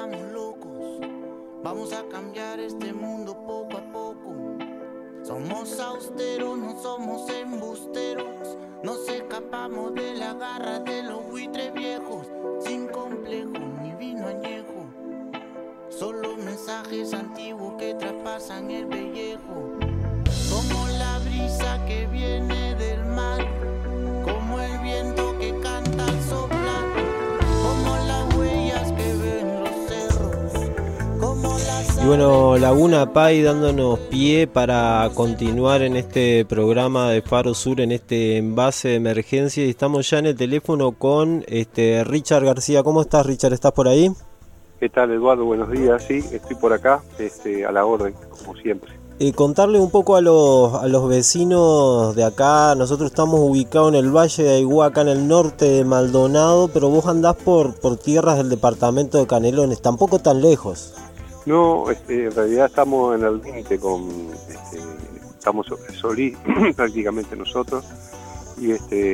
estamos locos. Vamos a cambiar este mundo poco a poco. Somos austeros, no somos embusteros. Nos escapamos de la garra de los buitres viejos. Sin complejo ni vino añejo. Solo mensajes antiguos que traspasan el pellejo. Como la brisa que viene del mar. Como el viento que canta al soplar. Como las huellas que ven los cerros. Como las Y bueno, Laguna Pai dándonos pie para continuar en este programa de Faro Sur, en este envase de emergencia. Y estamos ya en el teléfono con Richard García. ¿Cómo estás, Richard? ¿Estás por ahí? ¿Qué tal, Eduardo? Buenos días. Sí, estoy por acá, a la orden, como siempre. Contarle un poco a los vecinos de acá. Nosotros estamos ubicados en el Valle de Aigüá, acá en el norte de Maldonado, pero vos andás por tierras del departamento de Canelones, tampoco tan lejos. No, en realidad estamos en el límite estamos sobre Solí, prácticamente nosotros, y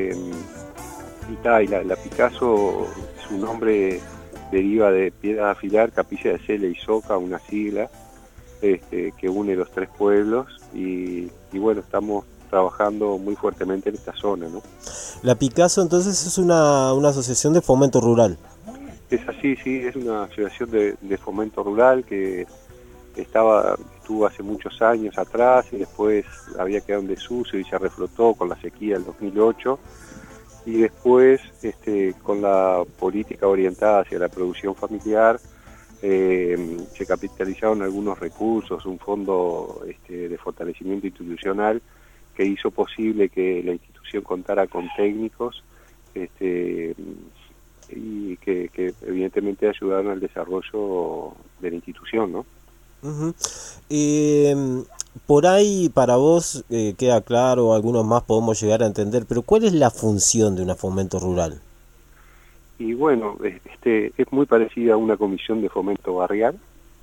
la Picasso, su nombre deriva de Piedra de Afilar, Capilla de Cele y Soca, una sigla que une los tres pueblos, y bueno, estamos trabajando muy fuertemente en esta zona, ¿no? La Picasso entonces es una asociación de fomento rural. Es así, sí, es una asociación de fomento rural que estuvo hace muchos años atrás y después había quedado en desuso y se reflotó con la sequía del 2008, y después con la política orientada hacia la producción familiar se capitalizaron algunos recursos, un fondo de fortalecimiento institucional que hizo posible que la institución contara con técnicos y que evidentemente ayudaron al desarrollo de la institución, ¿no? Uh-huh. Por ahí para vos queda claro, algunos más podemos llegar a entender, pero ¿cuál es la función de un fomento rural? Y bueno, es muy parecida a una comisión de fomento barrial,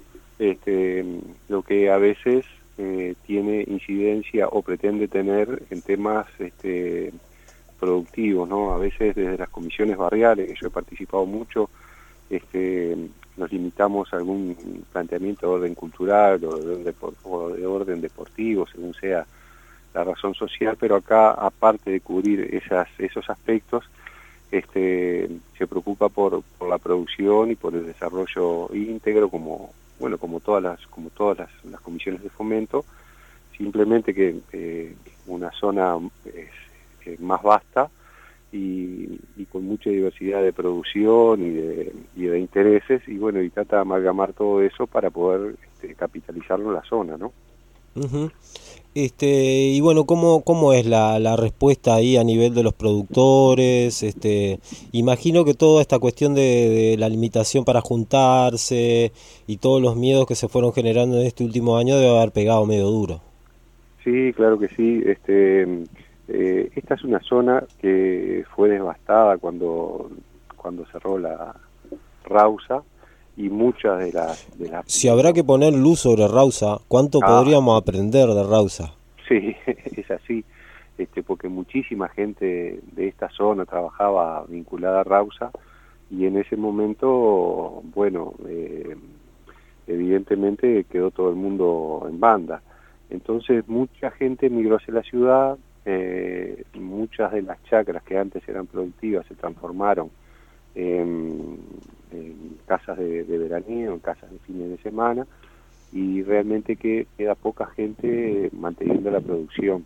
lo que a veces tiene incidencia o pretende tener en temas productivos, ¿no? A veces desde las comisiones barriales, que yo he participado mucho, nos limitamos a algún planteamiento de orden cultural o de orden deportivo, según sea la razón social, pero acá, aparte de cubrir esos aspectos, se preocupa por la producción y por el desarrollo íntegro, como todas las comisiones de fomento, simplemente que una zona es más vasta y con mucha diversidad de producción y de intereses, y bueno, y trata de amalgamar todo eso para poder capitalizarlo en la zona, ¿no? Uh-huh. Y bueno, ¿cómo es la respuesta ahí a nivel de los productores? Imagino que toda esta cuestión de la limitación para juntarse y todos los miedos que se fueron generando en este último año debe haber pegado medio duro. Sí, claro que sí. Esta es una zona que fue devastada cuando cerró la Rausa, y muchas de las Si habrá que poner luz sobre Rausa, ¿cuánto podríamos aprender de Rausa? Sí, es así, porque muchísima gente de esta zona trabajaba vinculada a Rausa, y en ese momento, bueno, evidentemente quedó todo el mundo en banda. Entonces mucha gente migró hacia la ciudad, muchas de las chacras que antes eran productivas se transformaron en casas de veraneo, en casas de fines de semana, y realmente que queda poca gente manteniendo la producción.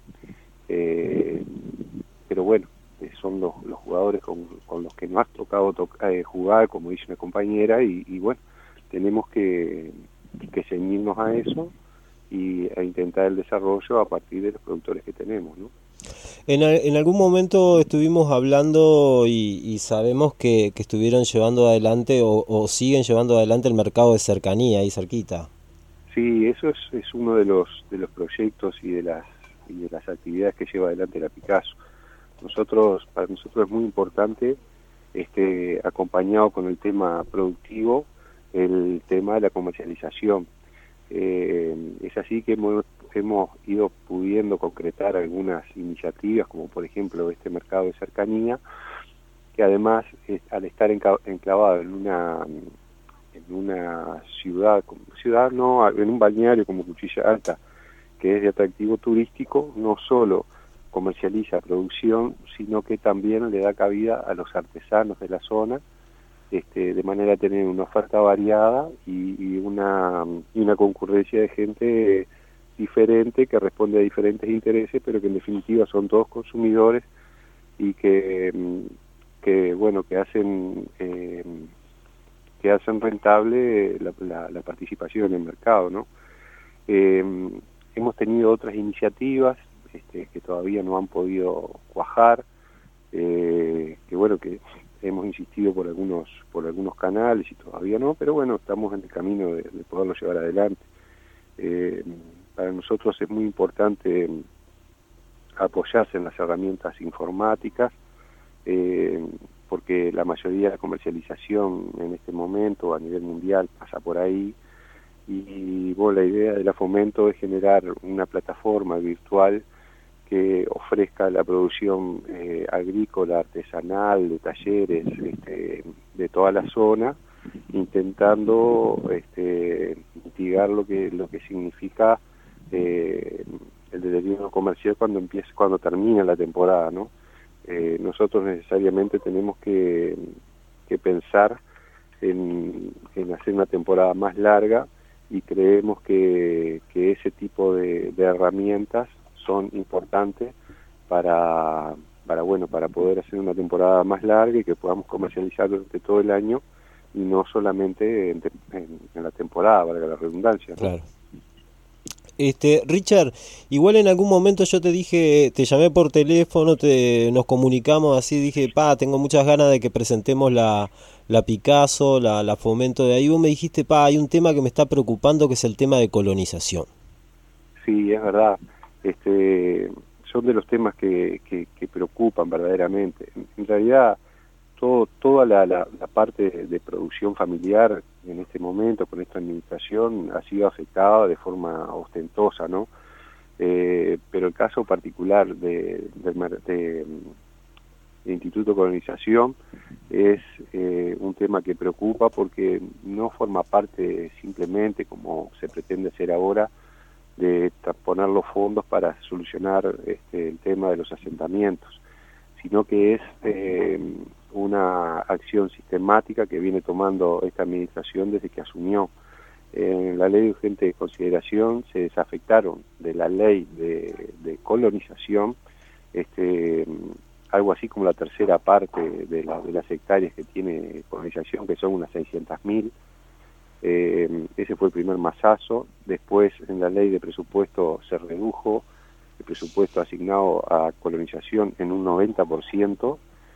Pero bueno, son los jugadores con los que nos ha tocado jugar, como dice una compañera, y bueno, tenemos que ceñirnos a eso y a intentar el desarrollo a partir de los productores que tenemos, ¿no? En algún momento estuvimos hablando y sabemos que estuvieron llevando adelante o siguen llevando adelante el mercado de cercanía ahí cerquita. Sí, eso es uno de los proyectos y de las actividades que lleva adelante la Picasso. Para nosotros es muy importante, acompañado con el tema productivo, el tema de la comercialización. Es así que hemos ido pudiendo concretar algunas iniciativas, como por ejemplo este mercado de cercanía, que además, al estar enclavado en una ciudad no, en un balneario como Cuchilla Alta, que es de atractivo turístico, no solo comercializa producción, sino que también le da cabida a los artesanos de la zona, de manera a tener una oferta variada y una concurrencia de gente diferente que responde a diferentes intereses, pero que en definitiva son todos consumidores y que bueno, que hacen rentable la participación en el mercado, ¿no? Hemos tenido otras iniciativas que todavía no han podido cuajar, que bueno, que hemos insistido por algunos canales y todavía no, pero bueno, estamos en el camino de poderlo llevar adelante. Para nosotros es muy importante apoyarse en las herramientas informáticas, porque la mayoría de la comercialización en este momento a nivel mundial pasa por ahí, y bueno, la idea de la Fomento es generar una plataforma virtual que ofrezca la producción agrícola, artesanal, de talleres, de toda la zona, intentando mitigar lo que significa el deterioro comercial cuando termina la temporada, ¿no? Nosotros necesariamente tenemos que pensar en hacer una temporada más larga, y creemos que ese tipo de herramientas son importantes para poder hacer una temporada más larga y que podamos comercializar durante todo el año y no solamente en la temporada, valga la redundancia, ¿no? Claro. Richard, igual en algún momento yo te dije, te llamé por teléfono, nos comunicamos así, dije, tengo muchas ganas de que presentemos la Picasso, la Fomento de ahí. Vos me dijiste, hay un tema que me está preocupando, que es el tema de colonización. Sí, es verdad. Son de los temas que preocupan verdaderamente. En realidad, toda la parte de producción familiar en este momento, con esta administración, ha sido afectada de forma ostentosa, ¿no? Pero el caso particular del Instituto de Colonización es un tema que preocupa, porque no forma parte simplemente, como se pretende hacer ahora, de poner los fondos para solucionar el tema de los asentamientos, sino que es una acción sistemática que viene tomando esta administración desde que asumió. En la ley de urgente consideración se desafectaron de la ley de colonización algo así como la tercera parte de las hectáreas que tiene colonización, que son unas 600.000. Ese fue el primer masazo. Después, en la ley de presupuesto se redujo el presupuesto asignado a colonización en un 90%,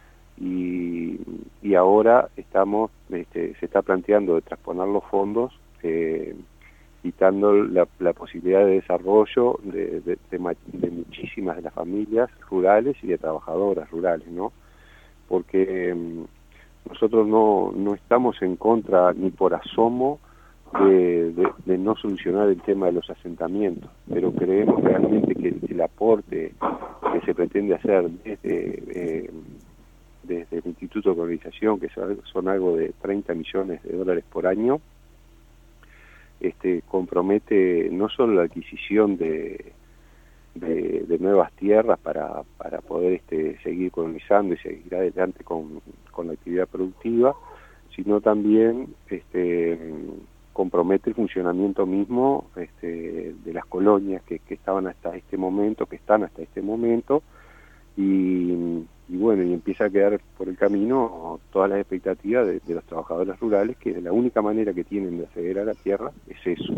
y ahora se está planteando de transponer los fondos, quitando la posibilidad de desarrollo de muchísimas de las familias rurales y de trabajadoras rurales, ¿no? Porque nosotros no estamos en contra ni por asomo de no solucionar el tema de los asentamientos, pero creemos realmente que el aporte que se pretende hacer desde el Instituto de Colonización, que son algo de $30 millones por año, compromete no solo la adquisición de nuevas tierras para poder seguir colonizando y seguir adelante con la actividad productiva, sino también compromete el funcionamiento mismo de las colonias que estaban hasta este momento, y bueno, y empieza a quedar por el camino todas las expectativas de los trabajadores rurales, que la única manera que tienen de acceder a la tierra es eso.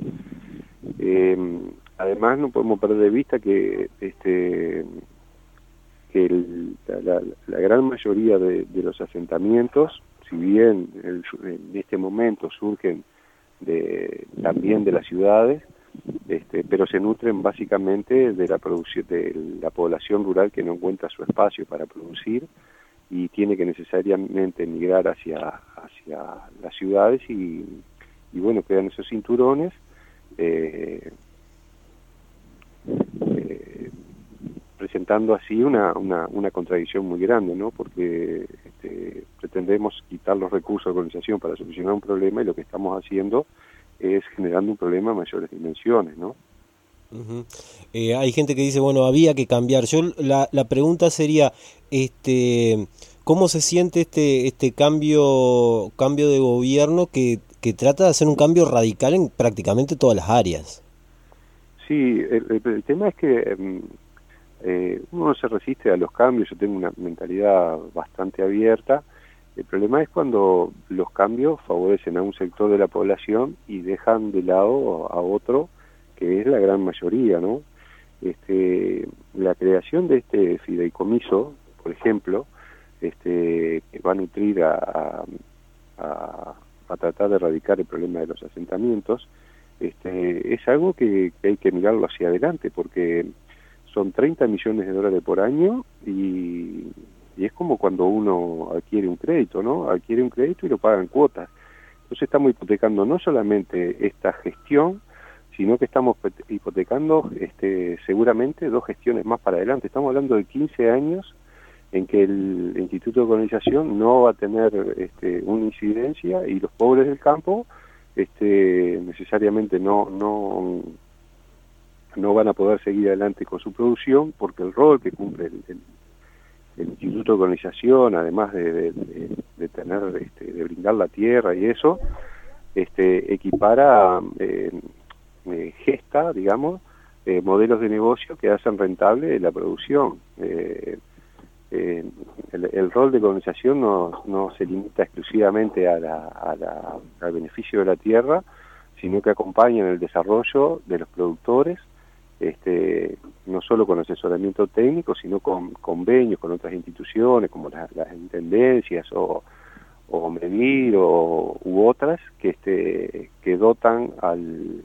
Además, no podemos perder de vista que la gran mayoría de los asentamientos, si bien en este momento surgen también de las ciudades, pero se nutren básicamente de la producción, de la población rural que no encuentra su espacio para producir y tiene que necesariamente emigrar hacia las ciudades, y bueno, quedan esos cinturones presentando así una contradicción muy grande, ¿no? Porque pretendemos quitar los recursos de colonización para solucionar un problema, y lo que estamos haciendo es generando un problema de mayores dimensiones, ¿no? Uh-huh. Hay gente que dice, bueno, había que cambiar. La pregunta sería, ¿cómo se siente este cambio de gobierno que trata de hacer un cambio radical en prácticamente todas las áreas? Sí, el tema es que uno no se resiste a los cambios. Yo tengo una mentalidad bastante abierta. El problema es cuando los cambios favorecen a un sector de la población y dejan de lado a otro, que es la gran mayoría, ¿no? La creación de este fideicomiso, por ejemplo, que va a nutrir a tratar de erradicar el problema de los asentamientos, es algo que hay que mirarlo hacia adelante, porque son 30 millones de dólares por año, y es como cuando uno adquiere un crédito, ¿no? Adquiere un crédito y lo paga en cuotas. Entonces estamos hipotecando no solamente esta gestión, sino que estamos hipotecando seguramente 2 gestiones más para adelante. Estamos hablando de 15 años en que el Instituto de Colonización no va a tener una incidencia, y los pobres del campo necesariamente no van a poder seguir adelante con su producción, porque el rol que cumple el Instituto de Colonización, además de tener de brindar la tierra y eso, equipara gesta, digamos, modelos de negocio que hacen rentable la producción. El rol de colonización no se limita exclusivamente al beneficio de la tierra, sino que acompaña en el desarrollo de los productores, no solo con asesoramiento técnico, sino con convenios con otras instituciones como las intendencias o Medir u otras que dotan al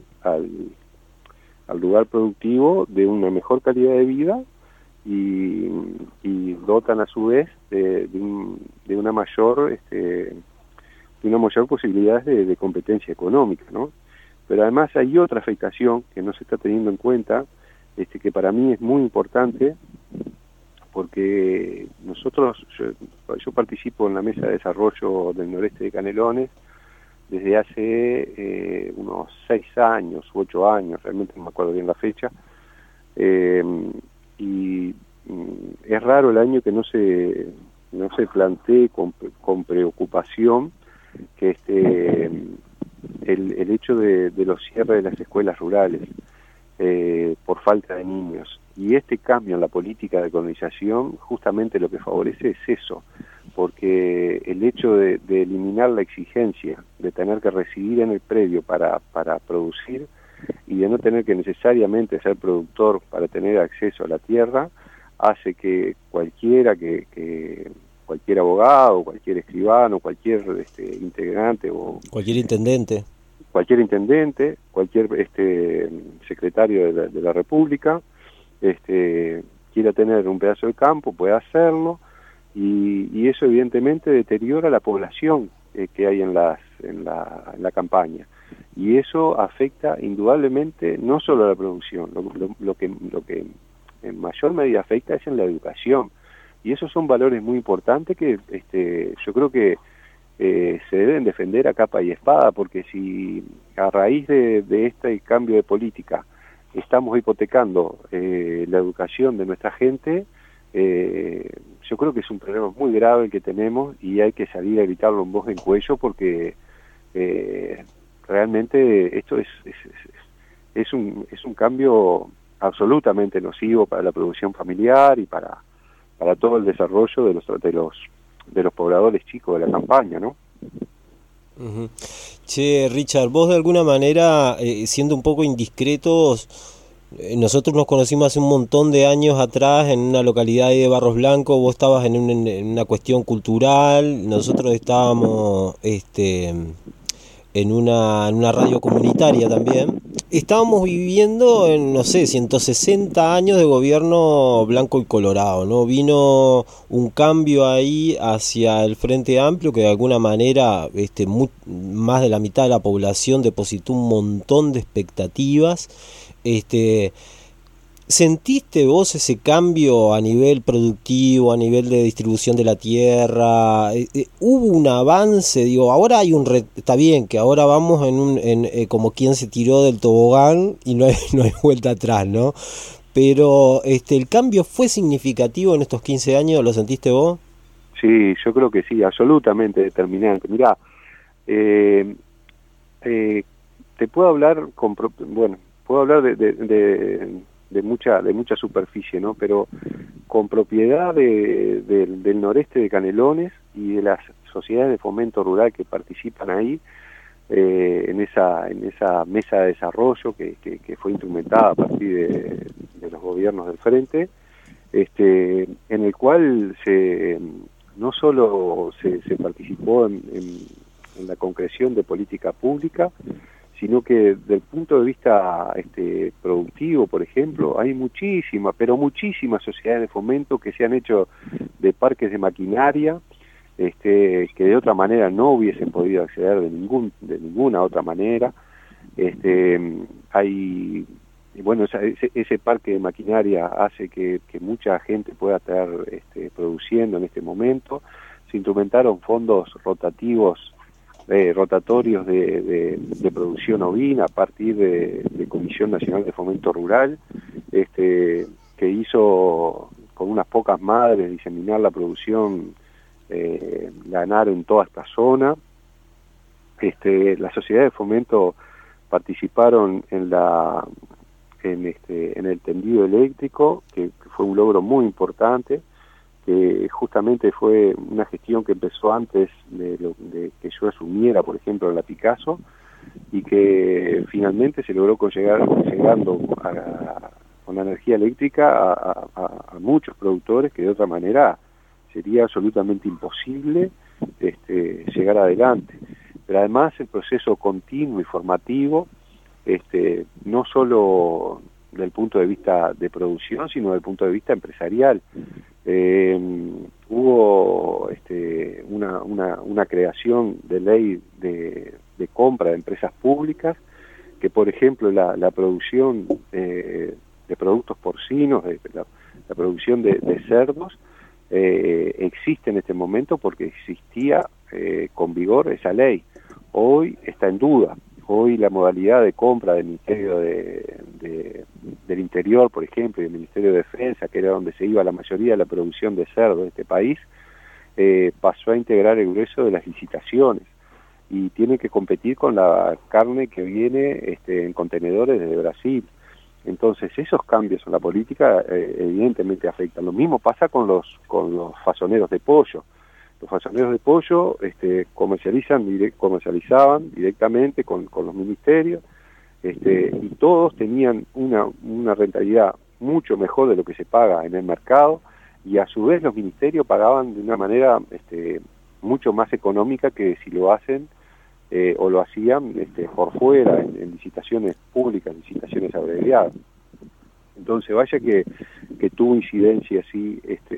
lugar productivo de una mejor calidad de vida, y dotan a su vez de una mayor posibilidad de competencia económica, ¿no? Pero además hay otra afectación que no se está teniendo en cuenta, que para mí es muy importante, porque yo participo en la Mesa de Desarrollo del Noreste de Canelones desde hace unos 6 años, 8 años, realmente no me acuerdo bien la fecha, y es raro el año que no se plantee con preocupación que el hecho de los cierres de las escuelas rurales por falta de niños, y este cambio en la política de colonización justamente lo que favorece es eso, porque el hecho de eliminar la exigencia de tener que residir en el predio para producir, y de no tener que necesariamente ser productor para tener acceso a la tierra, hace que cualquier abogado, cualquier escribano, cualquier integrante o cualquier intendente, cualquier secretario de la República quiera tener un pedazo de campo, puede hacerlo, y eso evidentemente deteriora la población que hay en la campaña, y eso afecta indudablemente no solo a la producción, lo que en mayor medida afecta es en la educación, y esos son valores muy importantes que yo creo que se deben defender a capa y espada, porque si a raíz de este cambio de política estamos hipotecando la educación de nuestra gente, yo creo que es un problema muy grave el que tenemos, y hay que salir a gritarlo en voz en cuello, porque realmente esto es un cambio absolutamente nocivo para la producción familiar y para todo el desarrollo de los pobladores chicos de la campaña, ¿no? Uh-huh. Che, Richard, vos de alguna manera, siendo un poco indiscretos, nosotros nos conocimos hace un montón de años atrás en una localidad de Barros Blancos. Vos estabas en una cuestión cultural, nosotros estábamos en una radio comunitaria también. Estábamos viviendo en, no sé, 160 años de gobierno blanco y colorado, ¿no? Vino un cambio ahí hacia el Frente Amplio, que de alguna manera más de la mitad de la población depositó un montón de expectativas. ¿Sentiste vos ese cambio a nivel productivo, a nivel de distribución de la tierra? ¿Hubo un avance? Digo, ahora hay está bien que ahora vamos como quien se tiró del tobogán y no hay, no hay vuelta atrás, ¿no? Pero el cambio fue significativo en estos 15 años, ¿lo sentiste vos? Sí, yo creo que sí, absolutamente determinante. Mirá, te puedo hablar puedo hablar de mucha superficie, ¿no? Pero con propiedad del noreste de Canelones y de las sociedades de fomento rural que participan ahí, en esa mesa de desarrollo que fue instrumentada a partir de los gobiernos del frente, en el cual no solo se participó en la concreción de política pública, sino que desde el punto de vista productivo, por ejemplo, hay muchísimas sociedades de fomento que se han hecho de parques de maquinaria, que de otra manera no hubiesen podido acceder de ninguna otra manera. Ese parque de maquinaria hace que mucha gente pueda estar produciendo en este momento. Se instrumentaron fondos rotatorios de producción ovina a partir de Comisión Nacional de Fomento Rural, que hizo con unas pocas madres diseminar la producción ganar en toda esta zona. Las sociedades de fomento participaron en el tendido eléctrico, que fue un logro muy importante, que justamente fue una gestión que empezó antes de que yo asumiera, por ejemplo, en la Picasso, y que finalmente se logró llegando con la energía eléctrica a muchos productores que de otra manera sería absolutamente imposible llegar adelante. Pero además el proceso continuo y formativo, no solo del punto de vista de producción, sino del punto de vista empresarial. Hubo una creación de ley de compra de empresas públicas, que por ejemplo la producción de productos porcinos, la producción de cerdos, existe en este momento porque existía con vigor esa ley. Hoy está en duda. Hoy la modalidad de compra del Ministerio del Interior, por ejemplo, y del Ministerio de Defensa, que era donde se iba la mayoría de la producción de cerdo de este país, pasó a integrar el grueso de las licitaciones y tiene que competir con la carne que viene en contenedores desde Brasil. Entonces esos cambios en la política evidentemente afectan. Lo mismo pasa con los fasoneros de pollo. Los fasoneros de pollo comercializaban directamente con los ministerios, y todos tenían una rentabilidad mucho mejor de lo que se paga en el mercado, y a su vez los ministerios pagaban de una manera mucho más económica que si lo hacen o lo hacían por fuera, en licitaciones públicas, licitaciones abreviadas. Entonces vaya que tuvo incidencia así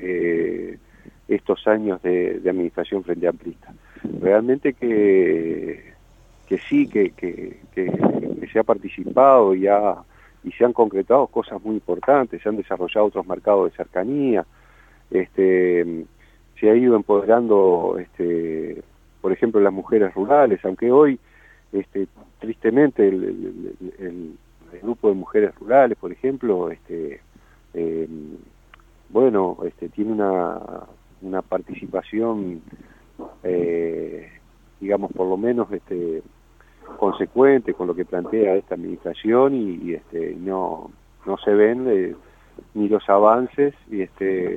estos años de administración frente amplista. Realmente que sí, que se ha participado y se han concretado cosas muy importantes, se han desarrollado otros mercados de cercanía, se ha ido empoderando, por ejemplo, las mujeres rurales, aunque hoy, tristemente, el grupo de mujeres rurales, por ejemplo, tiene una participación, digamos, por lo menos consecuente con lo que plantea esta administración, y no se ven ni los avances y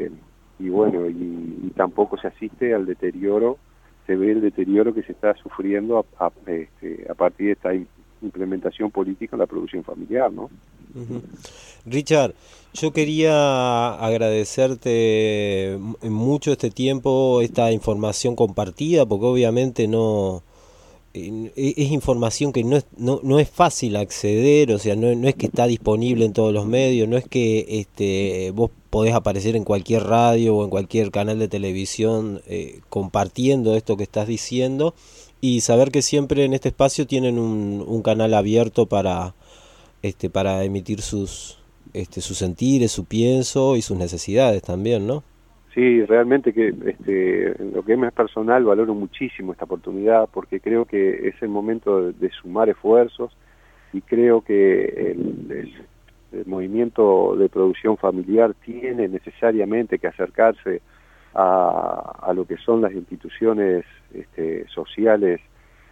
tampoco se asiste al deterioro, se ve el deterioro que se está sufriendo a partir de esta implementación política en la producción familiar, ¿no? Uh-huh. Richard, yo quería agradecerte mucho este tiempo, esta información compartida, porque obviamente es información que no es fácil acceder, o sea, no es que está disponible en todos los medios, no es que vos podés aparecer en cualquier radio o en cualquier canal de televisión compartiendo esto que estás diciendo, y saber que siempre en este espacio tienen un canal abierto para emitir sus sus sentires, su pienso y sus necesidades también, ¿no? Sí, realmente que en lo que es más personal valoro muchísimo esta oportunidad porque creo que es el momento de sumar esfuerzos y creo que el movimiento de producción familiar tiene necesariamente que acercarse a lo que son las instituciones sociales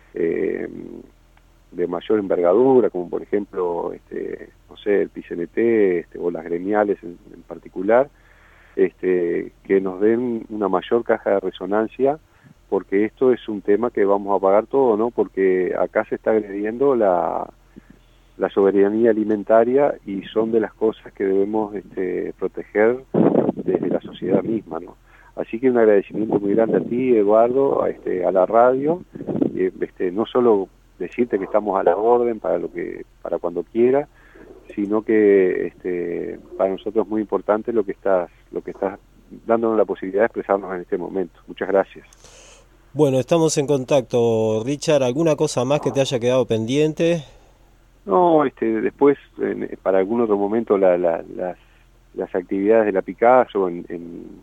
de mayor envergadura, como por ejemplo, no sé, el PCNT o las gremiales en particular, que nos den una mayor caja de resonancia, porque esto es un tema que vamos a pagar todo, ¿no? Porque acá se está agrediendo la soberanía alimentaria y son de las cosas que debemos proteger desde la sociedad misma, ¿no? Así que un agradecimiento muy grande a ti, Eduardo, a la radio, no solo decirte que estamos a la orden para cuando quiera, sino que para nosotros es muy importante lo que estás dándonos la posibilidad de expresarnos en este momento. Muchas gracias. Bueno, estamos en contacto, Richard. ¿Alguna cosa más que te haya quedado pendiente? No, después, para algún otro momento, las actividades de la Picasso en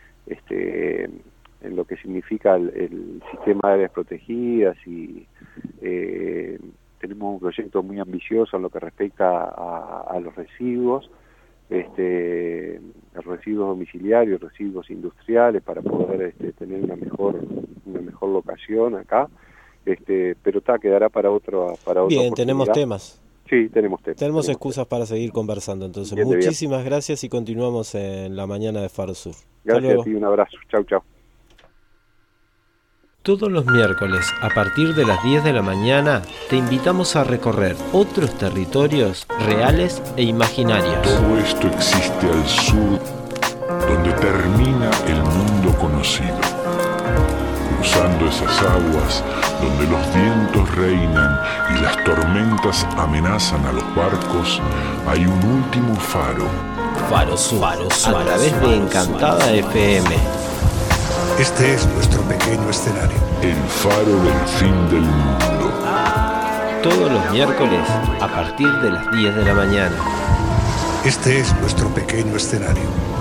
lo que significa el sistema de áreas protegidas y tenemos un proyecto muy ambicioso en lo que respecta a los residuos, los residuos domiciliarios, residuos industriales, para poder tener una mejor locación acá, pero quedará para otra. Bien, tenemos temas. Sí, tenemos temas. Tenemos excusas para seguir conversando, entonces. Bien, muchísimas gracias y continuamos en la mañana de Faro Sur. Gracias a ti, un abrazo. Chau, chau. Todos los miércoles, a partir de las 10 de la mañana, te invitamos a recorrer otros territorios reales e imaginarios. Todo esto existe al sur, donde termina el mundo conocido. Cruzando esas aguas, donde los vientos reinan y las tormentas amenazan a los barcos, hay un último faro. Faro Sur, a través de Encantada FM. Este es nuestro pequeño escenario. El faro del fin del mundo. Todos los miércoles a partir de las 10 de la mañana. Este es nuestro pequeño escenario.